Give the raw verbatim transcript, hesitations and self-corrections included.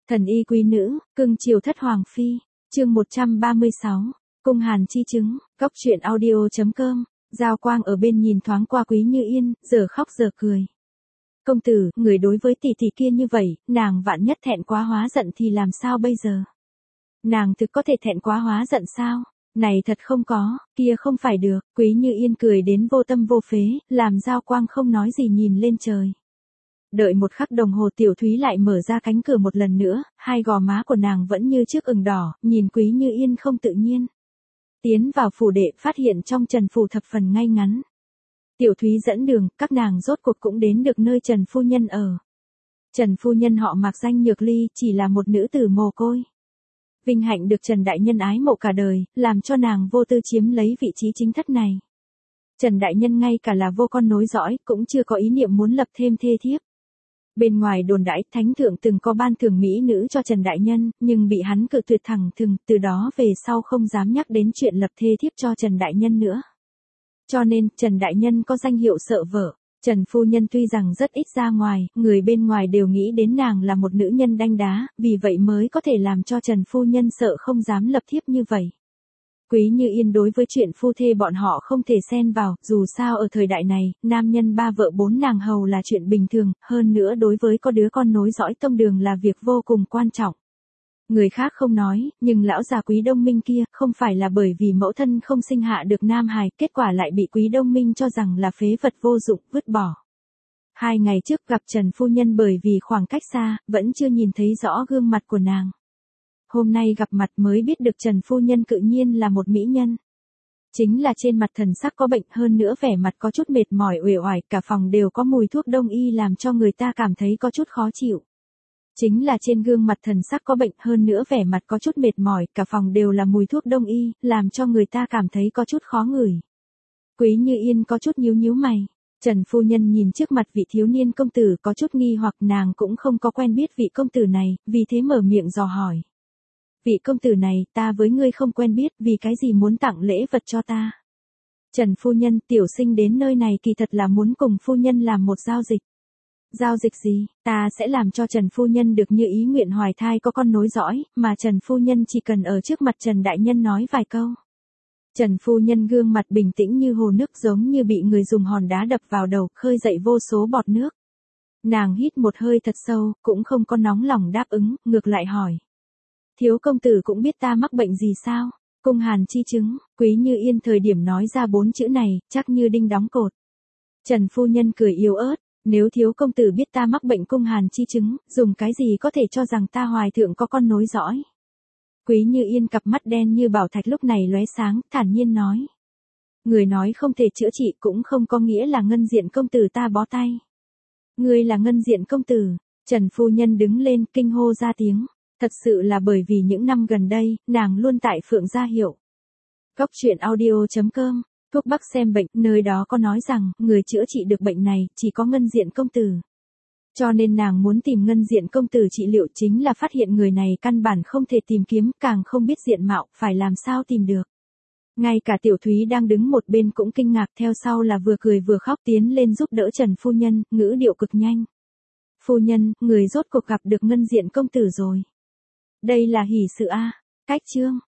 Thần y quý nữ, cưng chiều thất hoàng phi, chương một trăm ba mươi sáu, cung hàn chi chứng, góc truyện audio.com, Giao Quang ở bên nhìn thoáng qua Quý Như Yên, giờ khóc giờ cười. Công tử, người đối với tỷ tỷ kia như vậy, nàng vạn nhất thẹn quá hóa giận thì làm sao bây giờ? Nàng thực có thể thẹn quá hóa giận sao? Này thật không có, kia không phải được, Quý Như Yên cười đến vô tâm vô phế, làm Giao Quang không nói gì nhìn lên trời. Đợi một khắc đồng hồ Tiểu Thúy lại mở ra cánh cửa một lần nữa, hai gò má của nàng vẫn như trước ửng đỏ, nhìn Quý Như Yên không tự nhiên. Tiến vào phủ đệ phát hiện trong Trần phủ thập phần ngay ngắn. Tiểu Thúy dẫn đường, các nàng rốt cuộc cũng đến được nơi Trần phu nhân ở. Trần phu nhân họ Mạc danh Nhược Ly, chỉ là một nữ tử mồ côi. Vinh hạnh được Trần đại nhân ái mộ cả đời, làm cho nàng vô tư chiếm lấy vị trí chính thất này. Trần đại nhân ngay cả là vô con nối dõi, cũng chưa có ý niệm muốn lập thêm thê thiếp. Bên ngoài đồn đãi, thánh thượng từng có ban thưởng mỹ nữ cho Trần đại nhân, nhưng bị hắn cự tuyệt thẳng thừng, từ đó về sau không dám nhắc đến chuyện lập thê thiếp cho Trần đại nhân nữa. Cho nên, Trần đại nhân có danh hiệu sợ vợ. Trần phu nhân tuy rằng rất ít ra ngoài, người bên ngoài đều nghĩ đến nàng là một nữ nhân đanh đá, vì vậy mới có thể làm cho Trần phu nhân sợ không dám lập thiếp như vậy. Quý Như Yên đối với chuyện phu thê bọn họ không thể xen vào, dù sao ở thời đại này, nam nhân ba vợ bốn nàng hầu là chuyện bình thường, hơn nữa đối với có đứa con nối dõi tông đường là việc vô cùng quan trọng. Người khác không nói, nhưng lão già Quý Đông Minh kia, không phải là bởi vì mẫu thân không sinh hạ được nam hài, kết quả lại bị Quý Đông Minh cho rằng là phế vật vô dụng, vứt bỏ. Hai ngày trước gặp Trần phu nhân bởi vì khoảng cách xa, vẫn chưa nhìn thấy rõ gương mặt của nàng. Hôm nay gặp mặt mới biết được Trần phu nhân cự nhiên là một mỹ nhân. Chính là trên mặt thần sắc có bệnh, hơn nữa vẻ mặt có chút mệt mỏi uể oải, cả phòng đều có mùi thuốc đông y làm cho người ta cảm thấy có chút khó chịu. Chính là trên gương mặt thần sắc có bệnh, hơn nữa vẻ mặt có chút mệt mỏi, cả phòng đều là mùi thuốc đông y, làm cho người ta cảm thấy có chút khó ngửi. Quý Như Yên có chút nhíu nhíu mày. Trần phu nhân nhìn trước mặt vị thiếu niên công tử có chút nghi hoặc, nàng cũng không có quen biết vị công tử này, vì thế mở miệng dò hỏi. Vị công tử này, ta với ngươi không quen biết, vì cái gì muốn tặng lễ vật cho ta? Trần phu nhân, tiểu sinh đến nơi này kỳ thật là muốn cùng phu nhân làm một giao dịch. Giao dịch gì? Ta sẽ làm cho Trần phu nhân được như ý nguyện, hoài thai có con nối dõi, mà Trần phu nhân chỉ cần ở trước mặt Trần đại nhân nói vài câu. Trần phu nhân gương mặt bình tĩnh như hồ nước, giống như bị người dùng hòn đá đập vào đầu, khơi dậy vô số bọt nước. Nàng hít một hơi thật sâu, cũng không có nóng lòng đáp ứng, ngược lại hỏi. Thiếu công tử cũng biết ta mắc bệnh gì sao? Cung hàn chi chứng. Quý Như Yên thời điểm nói ra bốn chữ này, chắc như đinh đóng cột. Trần phu nhân cười yếu ớt. Nếu thiếu công tử biết ta mắc bệnh cung hàn chi chứng, dùng cái gì có thể cho rằng ta hoài thượng có con nối dõi? Quý Như Yên cặp mắt đen như bảo thạch lúc này lóe sáng, thản nhiên nói. Người nói không thể chữa trị cũng không có nghĩa là ngân diện công tử ta bó tay. Ngươi là ngân diện công tử. Trần phu nhân đứng lên kinh hô ra tiếng. Thật sự là bởi vì những năm gần đây, nàng luôn tại Phượng Gia Hiệu. Góc truyện audio.com, thuốc bắc xem bệnh, nơi đó có nói rằng, người chữa trị được bệnh này, chỉ có ngân diện công tử. Cho nên nàng muốn tìm ngân diện công tử trị liệu, chính là phát hiện người này căn bản không thể tìm kiếm, càng không biết diện mạo, phải làm sao tìm được. Ngay cả Tiểu Thúy đang đứng một bên cũng kinh ngạc, theo sau là vừa cười vừa khóc tiến lên giúp đỡ Trần phu nhân, ngữ điệu cực nhanh. Phu nhân, người rốt cuộc gặp được ngân diện công tử rồi. Đây là hỷ sự a. Cách chương.